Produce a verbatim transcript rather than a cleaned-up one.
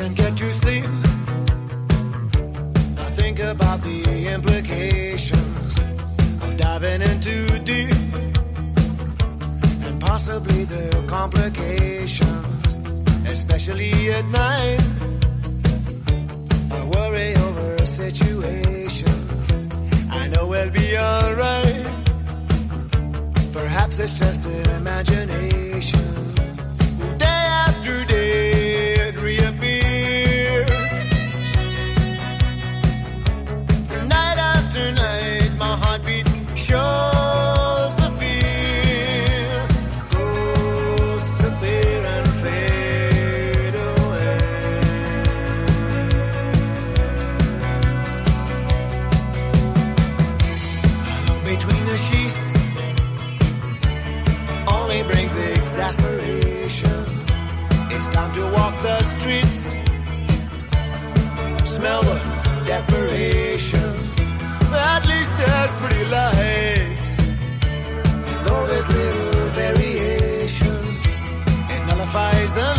can't get to sleep. I think about the implications of diving in too deep, and possibly the complications, especially at night. I worry over situations I know we'll be alright. Perhaps it's just imagination. Day after day it reappears. Night after night my heartbeat shows the fear. Ghosts appear and fade away. Alone between the sheets only brings exasperation. It's time to walk the streets, smell the desperation. At least there's pretty lights, though there's little variation. It nullifies the